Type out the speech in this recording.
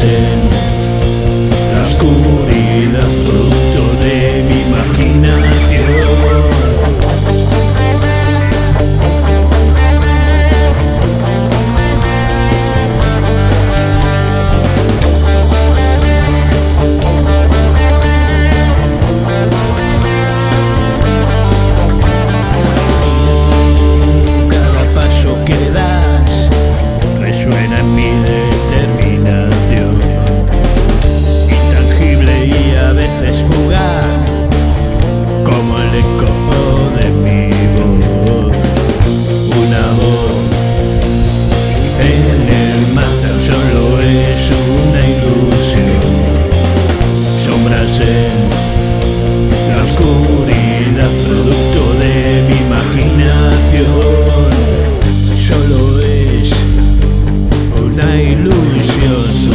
en la oscuridad, producto de mi imaginación. Resuena en mi determinación, intangible y a veces fugaz, como el eco de mi voz. Una voz en el mar tan solo es una ilusión. Sombras en la oscuridad, producto de mi imaginación. Solo es una ilusión.